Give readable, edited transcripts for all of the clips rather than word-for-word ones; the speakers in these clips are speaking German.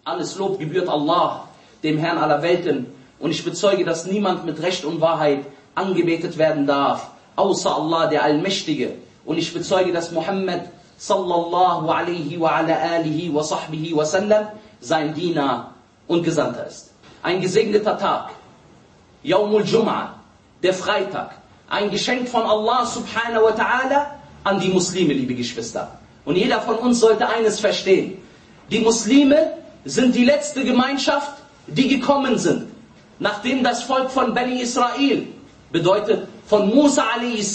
Alles Lob gebührt Allah, dem Herrn aller Welten. Und ich bezeuge, dass niemand mit Recht und Wahrheit angebetet werden darf, außer Allah, der Allmächtige. Und ich bezeuge, dass Muhammad sallallahu alaihi wa ala alihi wa sahbihi wa sallam sein Diener und Gesandter ist. Ein gesegneter Tag, Yawmul Jum'ah, der Freitag. Ein Geschenk von Allah subhanahu wa ta'ala an die Muslime, liebe Geschwister. Und jeder von uns sollte eines verstehen. Die Muslime sind die letzte Gemeinschaft, die gekommen sind. Nachdem das Volk von Bani Israel, bedeutet von Musa a.s.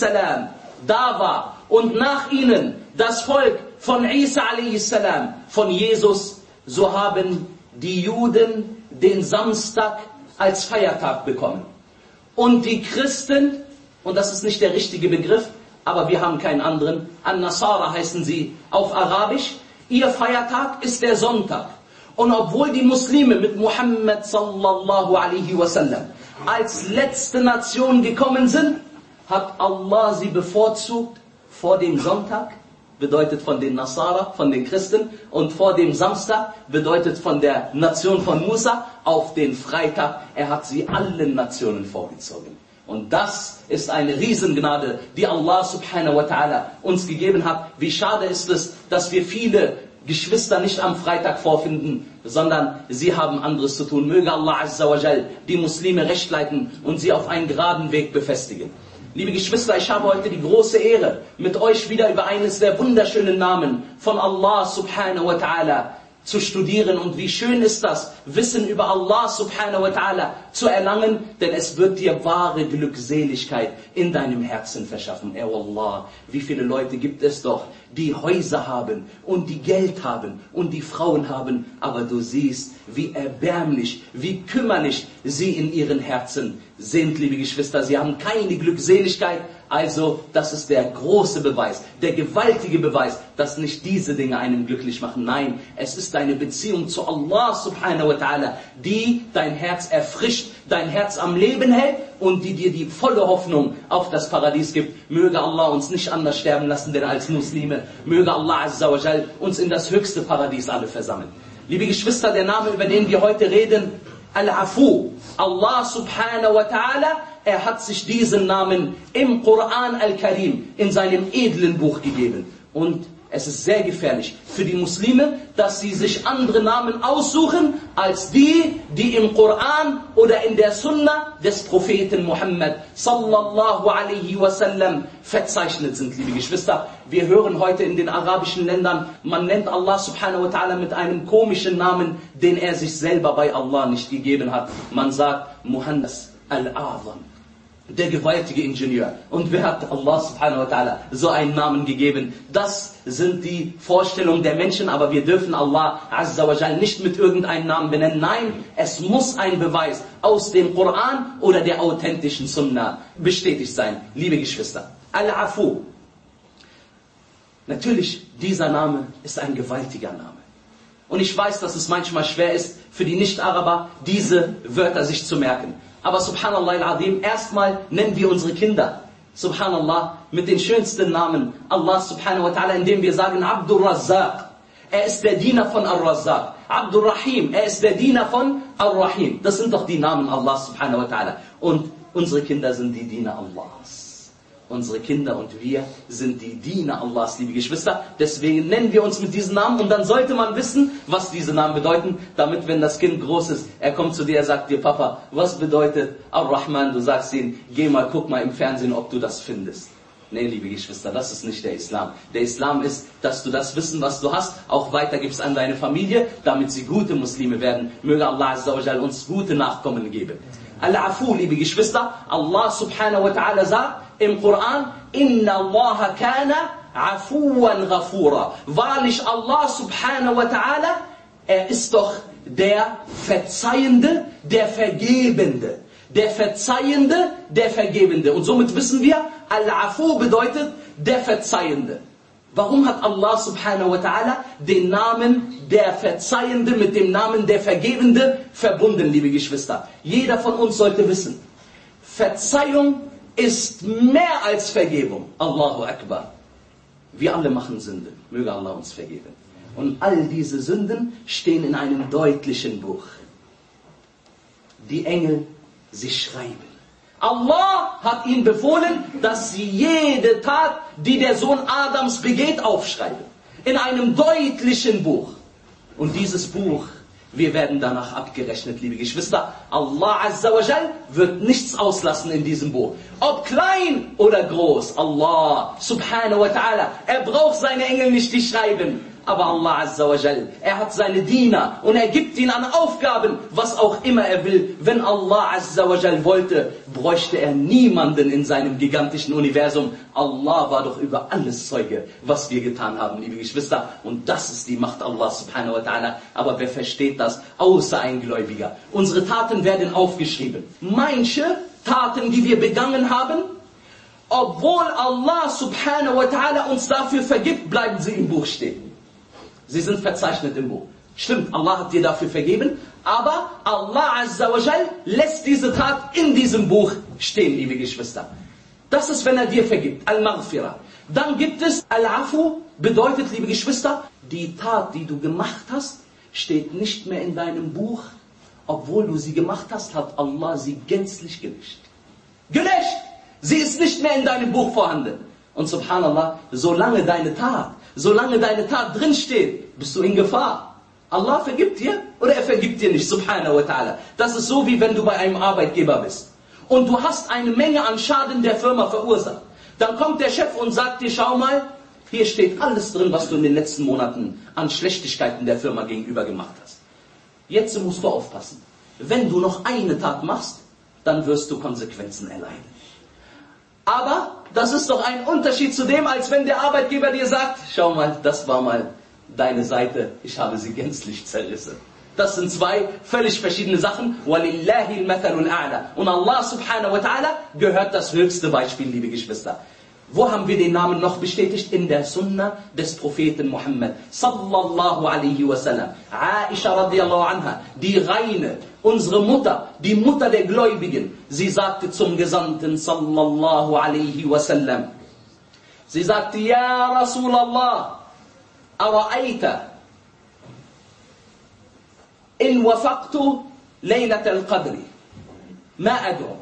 da war und nach ihnen das Volk von Isa a.s. von Jesus, so haben die Juden den Samstag als Feiertag bekommen. Und die Christen, und das ist nicht der richtige Begriff, aber wir haben keinen anderen, An-Nasara heißen sie auf Arabisch, ihr Feiertag ist der Sonntag. Und obwohl die Muslime mit Muhammad sallallahu alaihi wasallam als letzte Nation gekommen sind, hat Allah sie bevorzugt vor dem Sonntag, bedeutet von den Nasara, von den Christen, und vor dem Samstag, bedeutet von der Nation von Musa, auf den Freitag. Er hat sie allen Nationen vorgezogen. Und das ist eine Riesengnade, die Allah subhanahu wa ta'ala uns gegeben hat. Wie schade ist es, dass wir viele Geschwister nicht am Freitag vorfinden, sondern sie haben anderes zu tun. Möge Allah azza wa jal die Muslime recht leiten und sie auf einen geraden Weg befestigen. Liebe Geschwister, ich habe heute die große Ehre, mit euch wieder über eines der wunderschönen Namen von Allah subhanahu wa ta'ala zu studieren. Und wie schön ist das, Wissen über Allah subhanahu wa ta'ala zu erlangen, denn es wird dir wahre Glückseligkeit in deinem Herzen verschaffen. Allah, wie viele Leute gibt es doch, die Häuser haben und die Geld haben und die Frauen haben, aber du siehst, wie erbärmlich, wie kümmerlich sie in ihren Herzen sind, liebe Geschwister. Sie haben keine Glückseligkeit. Also, das ist der große Beweis, der gewaltige Beweis, dass nicht diese Dinge einen glücklich machen. Nein, es ist deine Beziehung zu Allah subhanahu wa ta'ala, die dein Herz erfrischt, dein Herz am Leben hält und die dir die volle Hoffnung auf das Paradies gibt. Möge Allah uns nicht anders sterben lassen, denn als Muslime, möge Allah azza wa jal uns in das höchste Paradies alle versammeln. Liebe Geschwister, der Name, über den wir heute reden, Al-Afu, Allah subhanahu wa ta'ala, er hat sich diesen Namen im Koran al-Karim, in seinem edlen Buch gegeben. Und es ist sehr gefährlich für die Muslime, dass sie sich andere Namen aussuchen, als die, die im Koran oder in der Sunna des Propheten Muhammad sallallahu alaihi wasallam verzeichnet sind, liebe Geschwister. Wir hören heute in den arabischen Ländern, man nennt Allah subhanahu wa ta'ala mit einem komischen Namen, den er sich selber bei Allah nicht gegeben hat. Man sagt Muhammad al-A'zam, der gewaltige Ingenieur. Und wer hat Allah subhanahu wa ta'ala so einen Namen gegeben? Das sind die Vorstellungen der Menschen, aber wir dürfen Allah azza wa jal nicht mit irgendeinem Namen benennen. Nein, es muss ein Beweis aus dem Koran oder der authentischen Sunna bestätigt sein, liebe Geschwister. Al-Afu. Natürlich, dieser Name ist ein gewaltiger Name. Und ich weiß, dass es manchmal schwer ist, für die Nicht-Araber diese Wörter sich zu merken. Aber subhanallah al-azim, erstmal nennen wir unsere Kinder, subhanallah, mit den schönsten Namen Allah subhanahu wa ta'ala, indem wir sagen Abdul Razzaq, er ist der Diener von Ar-Razzaq. Abdul Rahim, er ist der Diener von Ar-Rahim. Das sind doch die Namen Allah subhanahu wa ta'ala. Und unsere Kinder sind die Diener Allahs. Unsere Kinder und wir sind die Diener Allahs, liebe Geschwister. Deswegen nennen wir uns mit diesen Namen und dann sollte man wissen, was diese Namen bedeuten, damit, wenn das Kind groß ist, er kommt zu dir, er sagt dir, Papa, was bedeutet Ar-Rahman? Du sagst ihm, geh mal, guck mal im Fernsehen, ob du das findest. Nee, liebe Geschwister, das ist nicht der Islam. Der Islam ist, dass du das Wissen, was du hast, auch weitergibst an deine Familie, damit sie gute Muslime werden. Möge Allah azza wa jal uns gute Nachkommen geben. Al-Afu, liebe Geschwister, Allah subhanahu wa ta'ala sagt im Koran, Inna Allah kana afuwan ghafura. Wahrlich Allah subhanahu wa ta'ala, er ist doch der Verzeihende, der Vergebende. Der Verzeihende, der Vergebende. Und somit wissen wir, Al-Afu bedeutet der Verzeihende. Warum hat Allah subhanahu wa ta'ala den Namen der Verzeihende mit dem Namen der Vergebende verbunden, liebe Geschwister? Jeder von uns sollte wissen, Verzeihung ist mehr als Vergebung. Allahu Akbar. Wir alle machen Sünde. Möge Allah uns vergeben. Und all diese Sünden stehen in einem deutlichen Buch. Die Engel, sie schreiben. Allah hat ihnen befohlen, dass sie jede Tat, die der Sohn Adams begeht, aufschreiben. In einem deutlichen Buch. Und dieses Buch, wir werden danach abgerechnet, liebe Geschwister. Allah Azza wa Jal wird nichts auslassen in diesem Buch. Ob klein oder groß. Allah Subhanahu wa Ta'ala. Er braucht seine Engel nicht, die schreiben. Aber Allah Azza wa Jal, er hat seine Diener und er gibt ihnen an Aufgaben, was auch immer er will. Wenn Allah Azza wa Jal wollte, bräuchte er niemanden in seinem gigantischen Universum. Allah war doch über alles Zeuge, was wir getan haben, liebe Geschwister. Und das ist die Macht Allah Subhanahu wa Ta'ala. Aber wer versteht das? Außer ein Gläubiger. Unsere Taten werden aufgeschrieben. Manche Taten, die wir begangen haben, obwohl Allah Subhanahu wa Ta'ala uns dafür vergibt, bleiben sie im Buch stehen. Sie sind verzeichnet im Buch. Stimmt, Allah hat dir dafür vergeben, aber Allah Azza wa Jal lässt diese Tat in diesem Buch stehen, liebe Geschwister. Das ist, wenn er dir vergibt, Al-Maghfirah. Dann gibt es Al-Afu, bedeutet, liebe Geschwister, die Tat, die du gemacht hast, steht nicht mehr in deinem Buch. Obwohl du sie gemacht hast, hat Allah sie gänzlich gelöscht. Gelöscht! Sie ist nicht mehr in deinem Buch vorhanden. Und subhanallah, solange deine Tat drinsteht, bist du in Gefahr. Allah vergibt dir oder er vergibt dir nicht, subhanahu wa ta'ala. Das ist so, wie wenn du bei einem Arbeitgeber bist. Und du hast eine Menge an Schaden der Firma verursacht. Dann kommt der Chef und sagt dir, schau mal, hier steht alles drin, was du in den letzten Monaten an Schlechtigkeiten der Firma gegenüber gemacht hast. Jetzt musst du aufpassen. Wenn du noch eine Tat machst, dann wirst du Konsequenzen erleiden. Aber das ist doch ein Unterschied zu dem, als wenn der Arbeitgeber dir sagt, schau mal, das war mal deine Seite, ich habe sie gänzlich zerrissen. Das sind zwei völlig verschiedene Sachen. وَلِلَّهِ الْمَثَلُ الْأَعْلَى. Und Allah Subhanahu wa Ta'ala gehört das höchste Beispiel, liebe Geschwister. Wo haben wir den Namen noch bestätigt? In der Sunna des Propheten Muhammad sallallahu alaihi wasallam. Aisha radiallahu anha, die Reine, unsere Mutter, die Mutter der Gläubigen, sie sagte zum Gesandten sallallahu alaihi wasallam, sie sagte, Ja Rasulallah, ara'ayta in wafaqtu laylat al-qadri ma ad'u.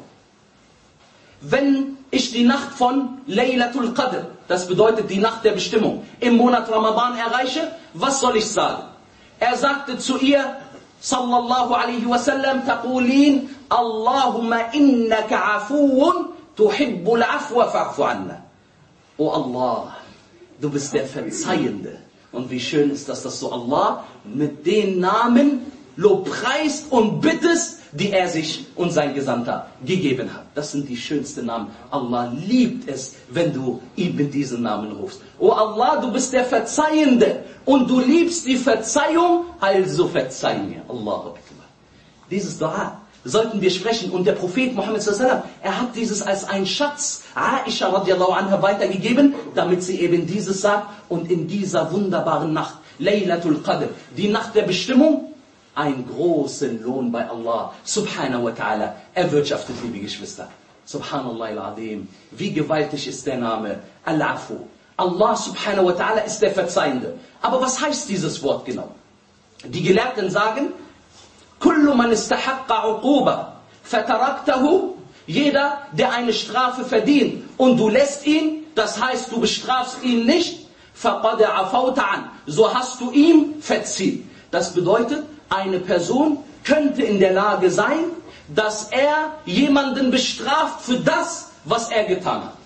Wenn ich die Nacht von Laylatul Qadr, das bedeutet die Nacht der Bestimmung, im Monat Ramadan erreiche, was soll ich sagen? Er sagte zu ihr, sallallahu alaihi wasallam, taqulin, Allahumma innaka afuun, tuhibbul afwa fa'fu anna. O Allah, du bist der Verzeihende. Und wie schön ist das, dass du Allah mit den Namen lobpreist und bittest, die er sich und sein Gesandter gegeben hat. Das sind die schönsten Namen. Allah liebt es, wenn du ihm mit diesen Namen rufst. O Allah, du bist der Verzeihende und du liebst die Verzeihung, also verzeih mir. Allahu Akbar. Dieses Dua sollten wir sprechen. Und der Prophet Muhammad sallallahu alaihi wasallam, er hat dieses als ein Schatz Aisha radiallahu anha weitergegeben, damit sie eben dieses sagt. Und in dieser wunderbaren Nacht, Laylatul Qadr, die Nacht der Bestimmung, einen großen Lohn bei Allah Subhanahu wa Ta'ala erwirtschaftet, liebe Geschwister. Subhanallah al-Azim. Wie gewaltig ist der Name Al-Afu. Allah Subhanahu wa Ta'ala ist der Verzeihende. Aber was heißt dieses Wort genau? Die Gelehrten sagen, Kullu man istahaqqa uquba fataraktahu, jeder, der eine Strafe verdient und du lässt ihn, das heißt, du bestrafst ihn nicht, faqad afawta an, so hast du ihm verziehen. Das bedeutet, eine Person könnte in der Lage sein, dass er jemanden bestraft für das, was er getan hat.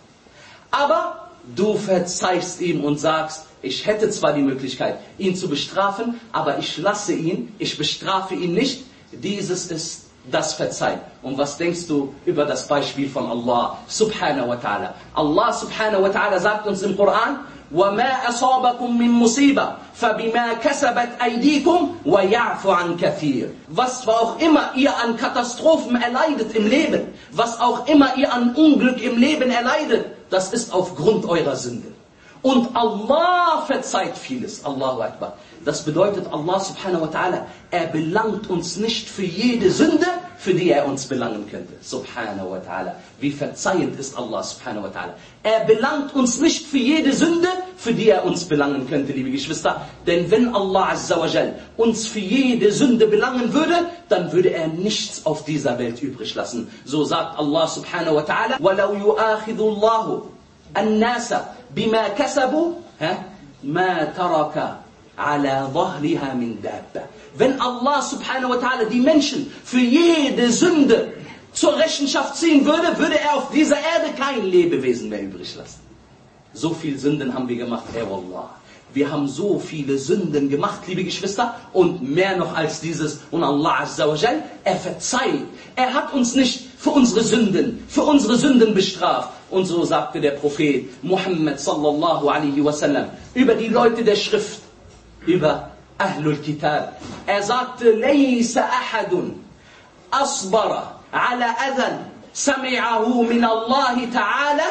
Aber du verzeihst ihm und sagst, ich hätte zwar die Möglichkeit, ihn zu bestrafen, aber ich lasse ihn, ich bestrafe ihn nicht. Dieses ist das Verzeihen. Und was denkst du über das Beispiel von Allah Subhanahu wa Ta'ala? Allah Subhanahu wa Ta'ala sagt uns im Koran, وَمَا أَصَابَكُم مِّن مُّصِيبَةٍ فَبِمَا كَسَبَتْ أَيْدِيكُمْ وَيَعْفُ عَن كَثِيرٍ. Was auch immer ihr an Katastrophen erleidet im Leben, was auch immer ihr an Unglück im Leben erleidet, das ist aufgrund eurer Sünde. Und Allah verzeiht vieles. Allahu Akbar. Das bedeutet, Allah subhanahu wa ta'ala, er belangt uns nicht für jede Sünde, für die er uns belangen könnte. Subhanahu wa ta'ala. Wie verzeihend ist Allah subhanahu wa ta'ala. Er belangt uns nicht für jede Sünde, für die er uns belangen könnte, liebe Geschwister. Denn wenn Allah azza wa jal uns für jede Sünde belangen würde, dann würde er nichts auf dieser Welt übrig lassen. So sagt Allah subhanahu wa ta'ala, وَلَوْ يُؤَاخِذُ اللَّهُ النَّاسَ بِمَا كَسَبُوا مَا تَرَكَ على ظهرها من دابة. Wenn Allah subhanahu wa ta'ala die Menschen für jede Sünde zur Rechenschaft ziehen würde, würde er auf dieser Erde kein Lebewesen mehr übrig lassen. So viele Sünden haben wir gemacht, Wallah. Wir haben so viele Sünden gemacht, liebe Geschwister, und mehr noch als dieses. Und Allah azza wa jal, er verzeiht. Er hat uns nicht für unsere Sünden bestraft. Und so sagte der Prophet Muhammad sallallahu alaihi wasallam über die Leute der Schrift, über Ahlul Kitab. Er sagte, لَيْسَ أَحَدٌ أَصْبَرَ عَلَى أَذًا سَمِعَهُ مِنَ اللَّهِ تَعَالَى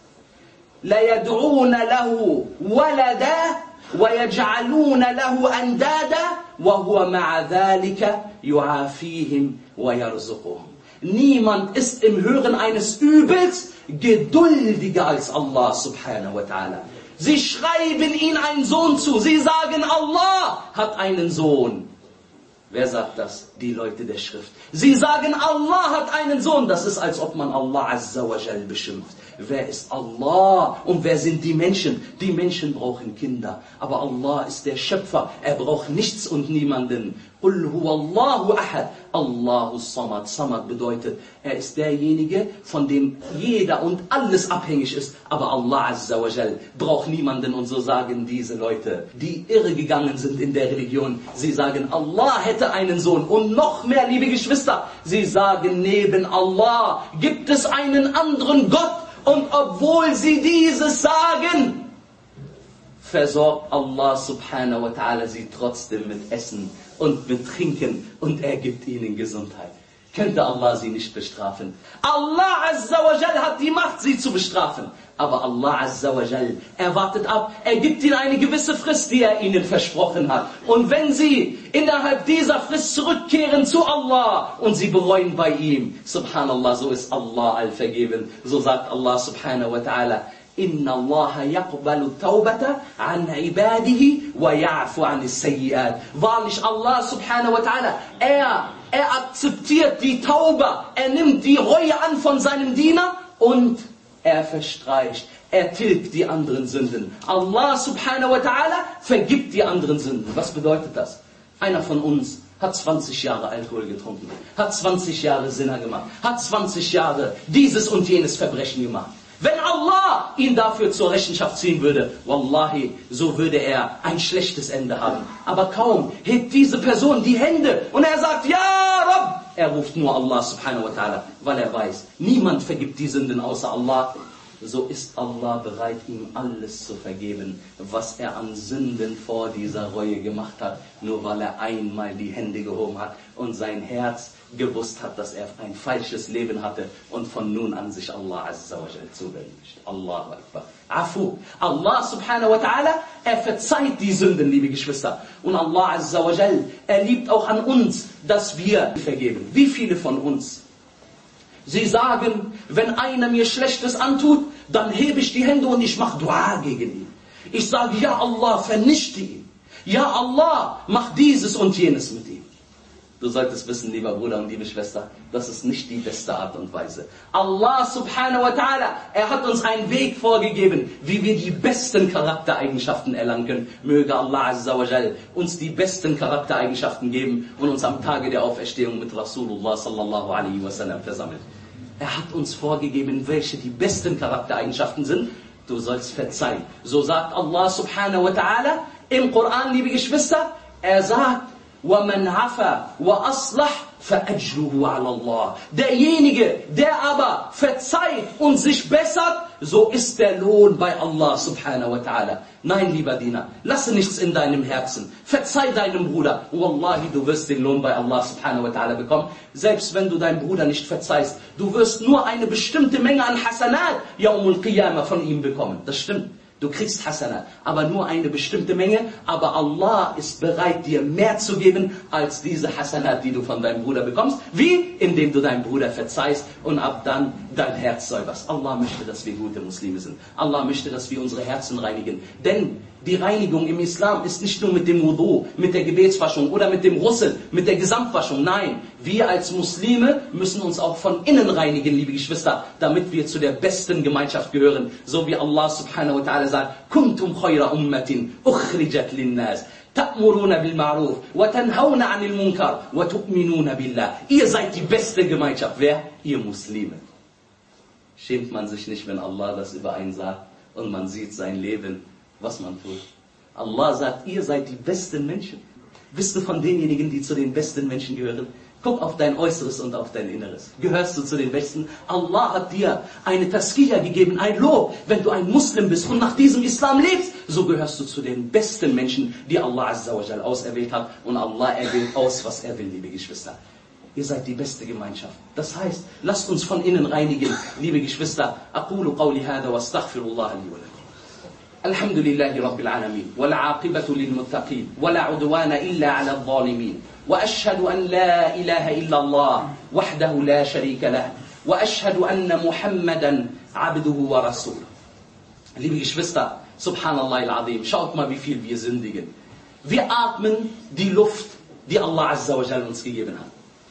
لَيَدْعُونَ لَهُ وَلَدًا وَيَجْعَلُونَ لَهُ أَنْدَادًا وَهُوَ مَعَ ذَلِكَ يُعَافِيهِمْ وَيَرْزُقُهُمْ. Niemand ist im Hören eines Übels geduldiger als Allah subhanahu wa ta'ala. Sie schreiben ihm einen Sohn zu. Sie sagen, Allah hat einen Sohn. Wer sagt das? Die Leute der Schrift. Sie sagen, Allah hat einen Sohn. Das ist, als ob man Allah azza wa jal beschimpft. Wer ist Allah? Und wer sind die Menschen? Die Menschen brauchen Kinder. Aber Allah ist der Schöpfer. Er braucht nichts und niemanden. Qul huwallahu ahad. Allahu samad. Samad bedeutet, er ist derjenige, von dem jeder und alles abhängig ist. Aber Allah azza wa jal braucht niemanden. Und so sagen diese Leute, die irregegangen sind in der Religion. Sie sagen, Allah hätte einen Sohn. Und noch mehr, liebe Geschwister, sie sagen, neben Allah gibt es einen anderen Gott. Und obwohl sie dieses sagen, versorgt Allah subhanahu wa ta'ala sie trotzdem mit Essen und mit Trinken und er gibt ihnen Gesundheit. Könnte Allah sie nicht bestrafen? Allah azza wa jal hat die Macht, sie zu bestrafen. Aber Allah azza wa jal, er wartet ab, er gibt ihnen eine gewisse Frist, die er ihnen versprochen hat. Und wenn sie innerhalb dieser Frist zurückkehren zu Allah und sie bereuen bei ihm, subhanallah, so ist Allah allvergeben. So sagt Allah subhanahu wa ta'ala, Inna Allah yaqbalu taubata an ibadihi wa ya'fu an as-sayyi'at. Wahrlich Allah subhanahu wa ta'ala, er akzeptiert die Tauba, er nimmt die Reue an von seinem Diener und er verstreicht, er tilgt die anderen Sünden. Allah subhanahu wa ta'ala vergibt die anderen Sünden. Was bedeutet das? Einer von uns hat 20 Jahre Alkohol getrunken, hat 20 Jahre Zina gemacht, hat 20 Jahre dieses und jenes Verbrechen gemacht. Wenn Allah ihn dafür zur Rechenschaft ziehen würde, wallahi, so würde er ein schlechtes Ende haben. Aber kaum hebt diese Person die Hände und er sagt, Ja Rabb! Er ruft nur Allah subhanahu wa ta'ala, weil er weiß, niemand vergibt die Sünden außer Allah. So ist Allah bereit, ihm alles zu vergeben, was er an Sünden vor dieser Reue gemacht hat, nur weil er einmal die Hände gehoben hat und sein Herz gewusst hat, dass er ein falsches Leben hatte und von nun an sich Allah azza wa jal zuwenden möchte. Allahu Akbar. Afu. Allah subhanahu wa ta'ala, er verzeiht die Sünden, liebe Geschwister. Und Allah azza wa jal, er liebt auch an uns, dass wir vergeben. Wie viele von uns? Sie sagen, wenn einer mir Schlechtes antut, dann hebe ich die Hände und ich mache Dua gegen ihn. Ich sage, ja Allah, vernichte ihn. Ja Allah, mach dieses und jenes mit ihm. Du solltest wissen, lieber Bruder und liebe Schwester, das ist nicht die beste Art und Weise. Allah subhanahu wa ta'ala, er hat uns einen Weg vorgegeben, wie wir die besten Charaktereigenschaften erlangen können. Möge Allah azza wa jal uns die besten Charaktereigenschaften geben und uns am Tage der Auferstehung mit Rasulullah sallallahu alaihi wasallam versammelt. Er hat uns vorgegeben, welche die besten Charaktereigenschaften sind. Du sollst verzeihen. So sagt Allah subhanahu wa ta'ala im Koran, liebe Geschwister, er sagt, وَمَنْ عَفَى وَأَصْلَحْ فَأَجْرُهُ عَلَى اللَّهِ. Derjenige, der aber verzeiht und sich bessert, so ist der Lohn bei Allah subhanahu wa ta'ala. Nein, lieber Diener, lasse nichts in deinem Herzen. Verzeih deinem Bruder. Wallahi, du wirst den Lohn bei Allah subhanahu wa ta'ala bekommen. Selbst wenn du deinem Bruder nicht verzeihst, du wirst nur eine bestimmte Menge an Hasanat Yawmul Qiyamah von ihm bekommen. Das stimmt. Du kriegst Hasana, aber nur eine bestimmte Menge. Aber Allah ist bereit, dir mehr zu geben, als diese Hasana, die du von deinem Bruder bekommst. Wie? Indem du deinem Bruder verzeihst und ab dann dein Herz säuberst. Allah möchte, dass wir gute Muslime sind. Allah möchte, dass wir unsere Herzen reinigen. Denn die Reinigung im Islam ist nicht nur mit dem Wudu, mit der Gebetswaschung oder mit dem Russel, mit der Gesamtwaschung. Nein, wir als Muslime müssen uns auch von innen reinigen, liebe Geschwister, damit wir zu der besten Gemeinschaft gehören. So wie Allah subhanahu wa ta'ala sagt, Kuntum khayra ummatin, ukhrijat linnas. Ta'muruna bil ma'ruf, wa tanhauna 'anil munkar, wa tu'minuna billah. Ihr seid die beste Gemeinschaft. Wer? Ihr Muslime. Schämt man sich nicht, wenn Allah das über einen sagt und man sieht sein Leben, was man tut? Allah sagt, ihr seid die besten Menschen. Bist du von denjenigen, die zu den besten Menschen gehören? Guck auf dein Äußeres und auf dein Inneres. Gehörst du zu den Besten? Allah hat dir eine Taskiya gegeben, ein Lob. Wenn du ein Muslim bist und nach diesem Islam lebst, so gehörst du zu den besten Menschen, die Allah Azza wa Jal auserwählt hat. Und Allah erwählt aus, was er will, liebe Geschwister. Ihr seid die beste Gemeinschaft. Das heißt, lasst uns von innen reinigen, liebe Geschwister. Aqulu qawli hada wa astaghfirullah li wa lakum. الحمد لله رب العالمين والعاقبة للمتقين ولا عدوان إلا على الظالمين وأشهد أن لا إله إلا الله وحده لا شريك له وأشهد أن محمدا عبده ورسوله. Liebe Geschwister, subhanallah al-azim, schaut mal, wie viel wir sündigen. Wir atmen die Luft, die Allah Azza wa Jal uns gegeben hat.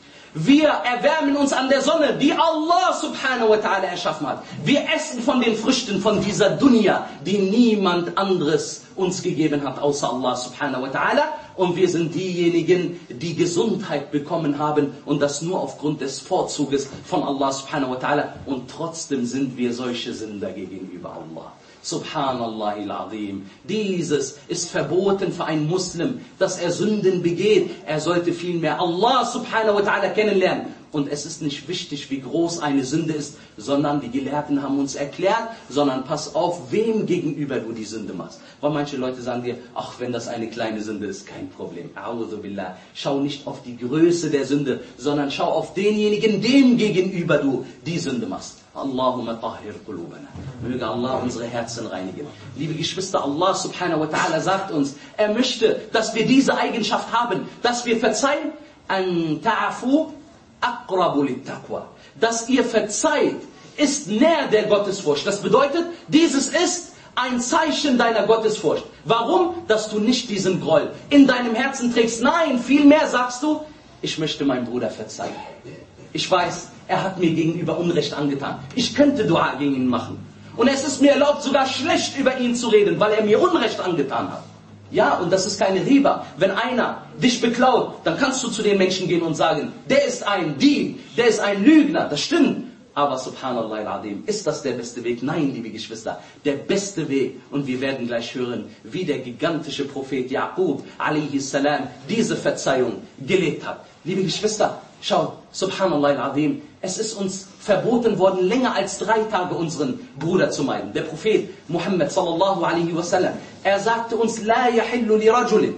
Wir erwärmen uns an der Sonne, die Allah subhanahu wa ta'ala erschaffen hat. Wir essen von den Früchten von dieser Dunya, die niemand anderes uns gegeben hat, außer Allah subhanahu wa ta'ala. Und wir sind diejenigen, die Gesundheit bekommen haben und das nur aufgrund des Vorzuges von Allah subhanahu wa ta'ala. Und trotzdem sind wir solche Sünder gegenüber Allah. Subhanallah al-Azim. Dieses ist verboten für einen Muslim, dass er Sünden begeht. Er sollte vielmehr Allah subhanahu wa ta'ala kennenlernen. Und es ist nicht wichtig, wie groß eine Sünde ist, sondern die Gelehrten haben uns erklärt, sondern pass auf, wem gegenüber du die Sünde machst. Weil manche Leute sagen dir, ach, wenn das eine kleine Sünde ist, kein Problem. A'udhu billah. Schau nicht auf die Größe der Sünde, sondern schau auf denjenigen, dem gegenüber du die Sünde machst. Allahumma tahhir qulubana. Möge Allah unsere Herzen reinigen. Liebe Geschwister, Allah subhanahu wa ta'ala sagt uns, er möchte, dass wir diese Eigenschaft haben, dass wir verzeihen, an ta'afu aqrabu lit-taqwa. Dass ihr verzeiht, ist näher der Gottesfurcht. Das bedeutet, dieses ist ein Zeichen deiner Gottesfurcht. Warum? Dass du nicht diesen Groll in deinem Herzen trägst. Nein, vielmehr sagst du, ich möchte meinem Bruder verzeihen. Ich weiß, er hat mir gegenüber Unrecht angetan. Ich könnte Dua gegen ihn machen. Und es ist mir erlaubt, sogar schlecht über ihn zu reden, weil er mir Unrecht angetan hat. Ja, und das ist keine Riba. Wenn einer dich beklaut, dann kannst du zu den Menschen gehen und sagen, der ist ein Dieb, der ist ein Lügner. Das stimmt. Aber subhanallah al-azim, ist das der beste Weg? Nein, liebe Geschwister, der beste Weg, und wir werden gleich hören, wie der gigantische Prophet Yaqub a.s. diese Verzeihung gelebt hat. Liebe Geschwister, schaut, subhanallah al-azim, es ist uns verboten worden, länger als 3 Tage unseren Bruder zu meiden. Der Prophet Muhammad sallallahu alaihi wasallam, er sagte uns, la yahillu li rajulin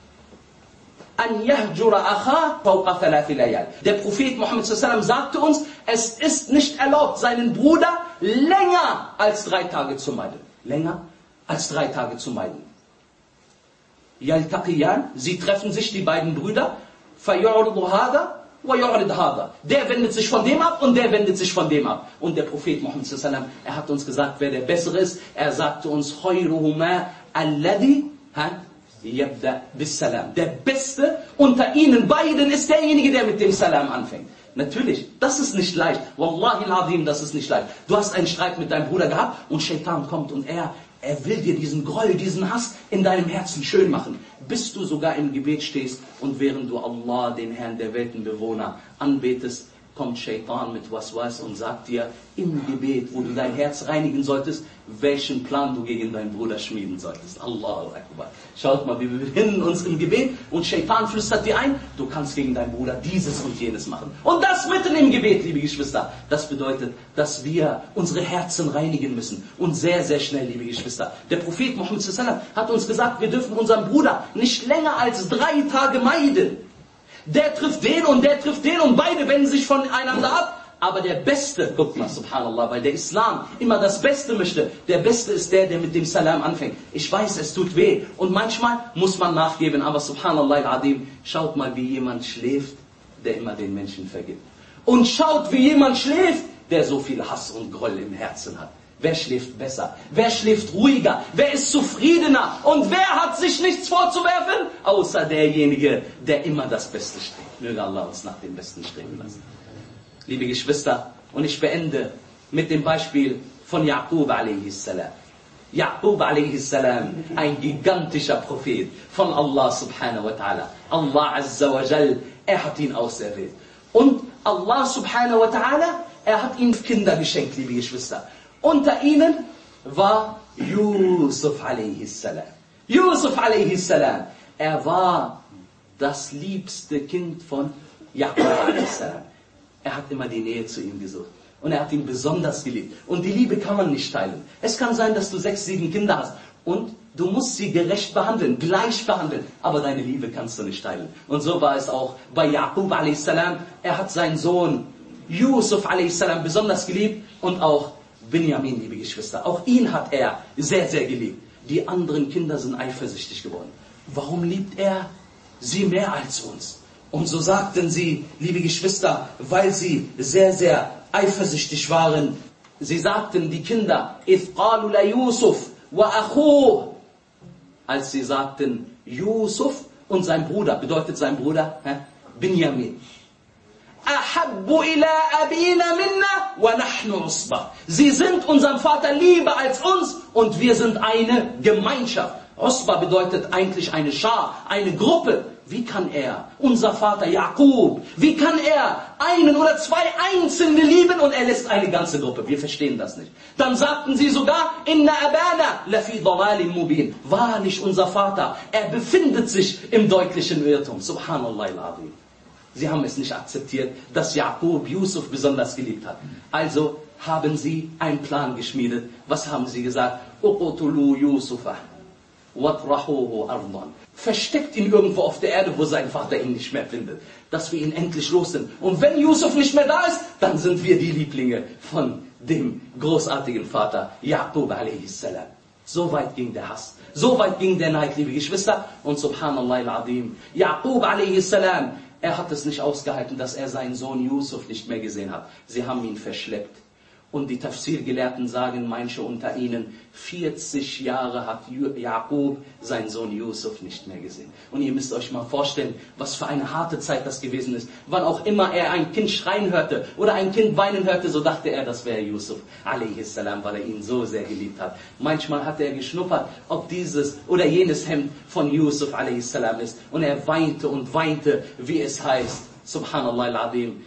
an yahjura akha fawqa 3 layal. Der Prophet Muhammad sallallahu alaihi wasallam sagte uns, es ist nicht erlaubt, seinen Bruder länger als 3 Tage zu meiden. Länger als 3 Tage zu meiden. Yaltaqiyan, sie treffen sich, die beiden Brüder, fayu'ridu hada wa yu'rid hada. Der wendet sich von dem ab und der wendet sich von dem ab. Und der Prophet Muhammad sallallahu alaihi wasallam, er hat uns gesagt, wer der Bessere ist. Er sagte uns, khayruhuma alladhi yabda bis salam. Der Beste unter ihnen beiden ist derjenige, der mit dem Salam anfängt. Natürlich, das ist nicht leicht. Wallahi al-azim, das ist nicht leicht. Du hast einen Streit mit deinem Bruder gehabt und Shaitan kommt und er will dir diesen Groll, diesen Hass in deinem Herzen schön machen. Bis du sogar im Gebet stehst und während du Allah, den Herrn der Weltenbewohner, anbetest, kommt Shaitan mit Waswas und sagt dir im Gebet, wo du dein Herz reinigen solltest, welchen Plan du gegen deinen Bruder schmieden solltest. Allahu Akbar. Schaut mal, wir befinden uns im Gebet und Shaitan flüstert dir ein, du kannst gegen deinen Bruder dieses und jenes machen. Und das mitten im Gebet, liebe Geschwister. Das bedeutet, dass wir unsere Herzen reinigen müssen. Und sehr, sehr schnell, liebe Geschwister. Der Prophet Muhammad sallallahu alaihi wasallam hat uns gesagt, wir dürfen unseren Bruder nicht länger als 3 Tage meiden. Der trifft den und beide wenden sich voneinander ab. aber der Beste, guck mal, subhanallah, weil der Islam immer das Beste möchte. Der Beste ist der mit dem Salam anfängt. Ich weiß, es tut weh und manchmal muss man nachgeben, aber subhanallah al-Adim, schaut mal, wie jemand schläft, der immer den Menschen vergibt. Und schaut, wie jemand schläft, der so viel Hass und Groll im Herzen hat. Wer schläft besser? Wer schläft ruhiger? Wer ist zufriedener? Und wer hat sich nichts vorzuwerfen? Außer derjenige, der immer das Beste strebt. Möge Allah uns nach dem Besten streben lassen. Liebe Geschwister, und ich beende mit dem Beispiel von Yaqub a.s. Yaqub a.s., ein gigantischer Prophet von Allah subhanahu wa ta'ala. Allah azza wa jal, er hat ihn auserwählt. Und Allah subhanahu wa ta'ala, er hat ihm Kinder geschenkt, liebe Geschwister. Unter ihnen war Yusuf a.s. Yusuf a.s. Er war das liebste Kind von Yaqub a.s. Er hat immer die Nähe zu ihm gesucht. Und er hat ihn besonders geliebt. Und die Liebe kann man nicht teilen. Es kann sein, dass du 6, 7 Kinder hast. Und du musst sie gerecht behandeln, gleich behandeln. Aber deine Liebe kannst du nicht teilen. Und so war es auch bei Yaqub a.s. Er hat seinen Sohn Yusuf a.s. besonders geliebt. Und auch Benjamin, liebe Geschwister. Auch ihn hat er sehr, sehr geliebt. Die anderen Kinder sind eifersüchtig geworden. Warum liebt er sie mehr als uns? Und so sagten sie, liebe Geschwister, weil sie sehr, sehr eifersüchtig waren. Sie sagten, die Kinder, إِذْ قَالُوا لَيُوسُفْ وَأَخُوهُ. Als sie sagten, Yusuf und sein Bruder, bedeutet sein Bruder, Benjamin. أَحَبُّ إِلَىٰ أَبِينَ مِنَّا وَنَحْنُ عُصْبَةٌ. Sie sind unserem Vater lieber als uns und wir sind eine Gemeinschaft. Usba bedeutet eigentlich eine Schar, eine Gruppe. Wie kann er, unser Vater Yaqub, wie kann er einen oder 2 Einzelne lieben und er lässt eine ganze Gruppe? Wir verstehen das nicht. Dann sagten sie sogar, Inna abana lafi dalalin mubin. Wahrlich, unser Vater, er befindet sich im deutlichen Irrtum. Subhanallah al-Azim. Sie haben es nicht akzeptiert, dass Yaqub Yusuf besonders geliebt hat. Also haben sie einen Plan geschmiedet. Was haben sie gesagt? Uqtulu Yusufa watrahuhu ardan. Versteckt ihn irgendwo auf der Erde, wo sein Vater ihn nicht mehr findet. Dass wir ihn endlich los sind. Und wenn Yusuf nicht mehr da ist, dann sind wir die Lieblinge von dem großartigen Vater Yaqub a.s. So weit ging der Hass. So weit ging der Neid, liebe Geschwister. Und subhanallah al-Azim. Yaqub a.s. er hat es nicht ausgehalten, dass er seinen Sohn Yusuf nicht mehr gesehen hat. Sie haben ihn verschleppt. Und die Tafsir-Gelehrten sagen, manche unter ihnen, 40 Jahre hat Yaqub seinen Sohn Yusuf nicht mehr gesehen. Und ihr müsst euch mal vorstellen, was für eine harte Zeit das gewesen ist. Wann auch immer er ein Kind schreien hörte oder ein Kind weinen hörte, so dachte er, das wäre Yusuf a.s., weil er ihn so sehr geliebt hat. Manchmal hat er geschnuppert, ob dieses oder jenes Hemd von Yusuf a.s. ist. Und er weinte und weinte, wie es heißt. Subhanallah al-Azim.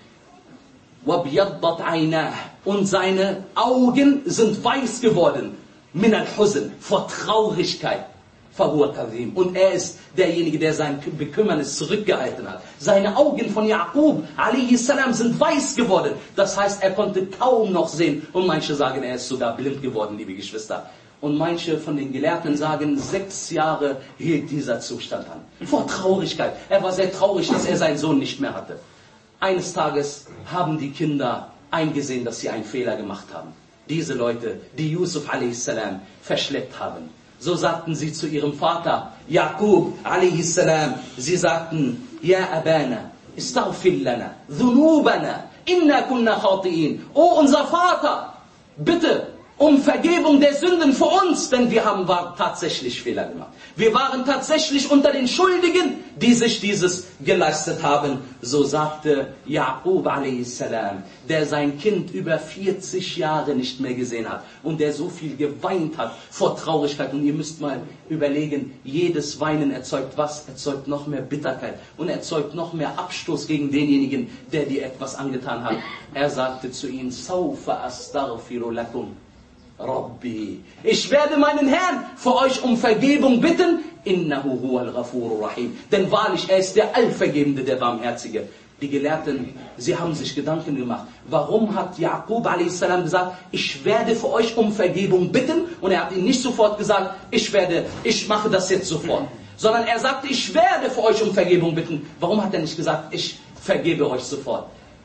Und seine Augen sind weiß geworden. Min al-Huzn, vor Traurigkeit. Und er ist derjenige, der sein Bekümmernis zurückgehalten hat. Seine Augen von Yaqub a.s. sind weiß geworden. Das heißt, er konnte kaum noch sehen. Und manche sagen, er ist sogar blind geworden, liebe Geschwister. Und manche von den Gelehrten sagen, 6 Jahre hielt dieser Zustand an. Vor Traurigkeit. Er war sehr traurig, dass er seinen Sohn nicht mehr hatte. Eines Tages haben die Kinder eingesehen, dass sie einen Fehler gemacht haben. Diese Leute, die Yusuf a.s. verschleppt haben. So sagten sie zu ihrem Vater, Yaqub a.s. Sie sagten, Ja Abana, istaghfir lana, dhunubana, inna kunna khati'in. O unser Vater, bitte um Vergebung der Sünden für uns, denn wir haben tatsächlich Fehler gemacht. Wir waren tatsächlich unter den Schuldigen, die sich dieses geleistet haben. So sagte Yaqub a.s., der sein Kind über 40 Jahre nicht mehr gesehen hat und der so viel geweint hat vor Traurigkeit. Und ihr müsst mal überlegen, jedes Weinen erzeugt was? Erzeugt noch mehr Bitterkeit und erzeugt noch mehr Abstoß gegen denjenigen, der dir etwas angetan hat. Er sagte zu ihnen, Sawfa astaghfiru lakum Rabbi, ich werde meinen Herrn für euch um Vergebung bitten. Innahu huwal ghafurur rahim. Denn wahrlich, er ist der Allvergebende, der Barmherzige. Die Gelehrten, sie haben sich Gedanken gemacht. Warum hat Yaqub a.s. gesagt, ich werde für euch um Vergebung bitten? Und er hat ihnen nicht sofort gesagt, ich mache das jetzt sofort. Sondern er sagte, ich werde für euch um Vergebung bitten. Warum hat er nicht gesagt, ich vergebe euch sofort?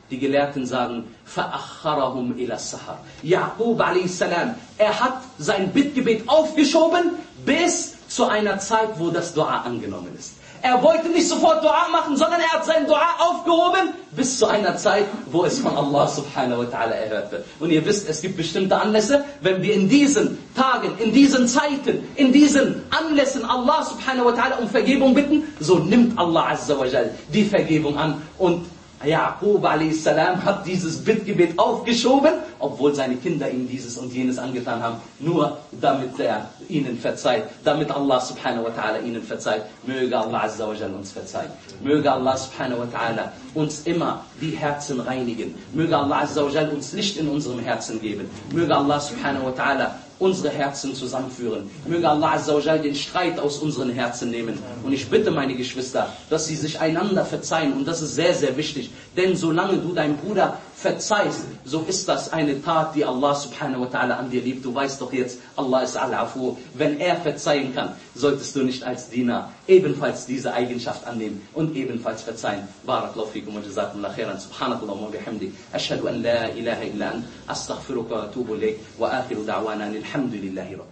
Die Gelehrten sagen, فَأَخَّرَهُمْ إِلَى السَّحَرِ. Jaqub a.s., er hat sein Bittgebet aufgeschoben bis zu einer Zeit, wo das Dua angenommen ist. Er wollte nicht sofort Dua machen, sondern er hat sein Dua aufgehoben bis zu einer Zeit, wo es von Allah subhanahu wa ta'ala erhört wird. Und ihr wisst, es gibt bestimmte Anlässe, wenn wir in diesen Tagen, in diesen Zeiten, in diesen Anlässen Allah subhanahu wa ta'ala um Vergebung bitten, so nimmt Allah azza wa jal die Vergebung an. Und Jaqub a.s. hat dieses Bittgebet aufgeschoben, obwohl seine Kinder ihm dieses und jenes angetan haben, nur damit er ihnen verzeiht, damit Allah subhanahu wa ta'ala ihnen verzeiht. Möge Allah azza wa jal uns verzeihen. Möge Allah subhanahu wa ta'ala uns immer die Herzen reinigen. Möge Allah azza wa jal uns Licht in unserem Herzen geben. Möge Allah subhanahu wa ta'ala unsere Herzen zusammenführen. Möge Allah azza wa jal den Streit aus unseren Herzen nehmen. Und ich bitte meine Geschwister, dass sie sich einander verzeihen. Und das ist sehr, sehr wichtig. Denn solange du deinem Bruder verzeihst, so ist das eine Tat, die Allah subhanahu wa ta'ala an dir liebt. Du weißt doch jetzt, Allah ist al-Afu. Wenn er verzeihen kann, solltest du nicht als Diener ebenfalls diese Eigenschaft annehmen und ebenfalls verzeihen. Barakallahu fikum wa jazakumullahu khairan. Subhanakallahu wa bihamdik. Ashhadu an la ilaha illa ant. Astaghfiruka wa atubu ilayk. Wa akhiru da'wana alhamdulillahi rabbil.